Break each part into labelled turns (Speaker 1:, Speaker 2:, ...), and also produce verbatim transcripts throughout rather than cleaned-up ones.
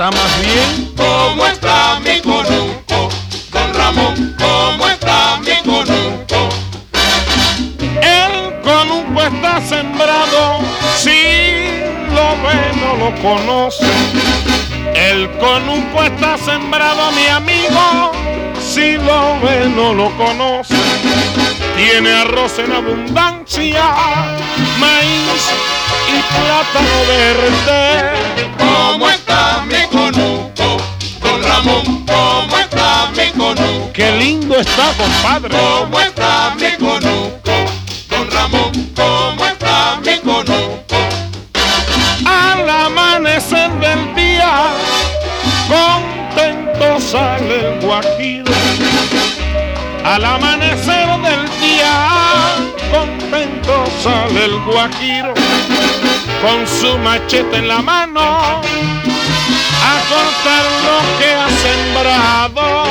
Speaker 1: está más bien.
Speaker 2: ¿Cómo está mi conuco? Don Ramón, ¿cómo está mi conuco?
Speaker 1: El conuco está sembrado, si lo ve no lo conoce. El conuco está sembrado, mi amigo, si lo ve no lo conoce. Tiene arroz en abundancia, maíz y plátano verde.
Speaker 2: ¿Cómo está mi conuco? Don Ramón, ¿cómo está mi conuco?
Speaker 1: Qué lindo está, compadre.
Speaker 2: ¿Cómo está mi conuco? Don Ramón, ¿cómo está mi conuco?
Speaker 1: Al amanecer del día, contento sale el guajiro. Al amanecer del día, contento sale el guajiro, con su machete en la mano, a cortar lo que ha sembrado.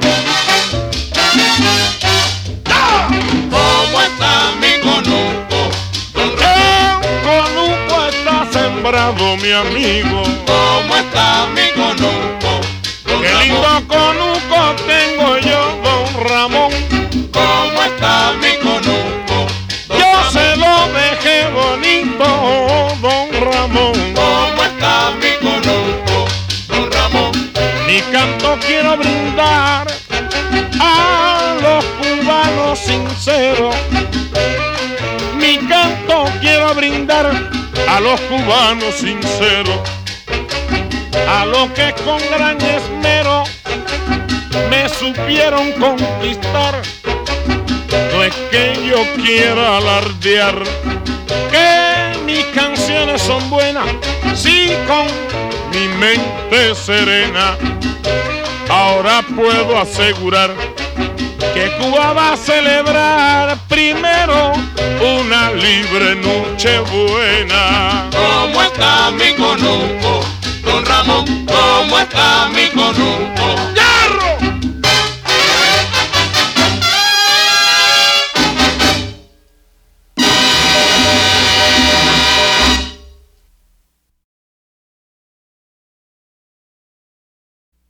Speaker 2: ¿Cómo está mi conuco? Don Ramón,
Speaker 1: El conuco está sembrado, mi amigo.
Speaker 2: ¿cómo está mi conuco? Don
Speaker 1: Qué
Speaker 2: Ramón,
Speaker 1: lindo conuco tengo yo, don Ramón.
Speaker 2: ¿cómo está mi conuco? Don
Speaker 1: Yo
Speaker 2: Ramón,
Speaker 1: se lo dejé bonito, don Ramón.
Speaker 2: ¿cómo está mi conuco? Don Ramón,
Speaker 1: Mi canto quiero brindar a los cubanos sinceros. Mi canto quiero brindar a los cubanos sinceros, a los que con gran esmero me supieron conquistar. No es que yo quiera alardear que mis canciones son buenas, sí, con mi mente serena. Ahora puedo asegurar que Cuba va a celebrar primero una libre Nochebuena.
Speaker 2: ¿cómo está mi conuco? Don Ramón, ¿cómo está mi conuco?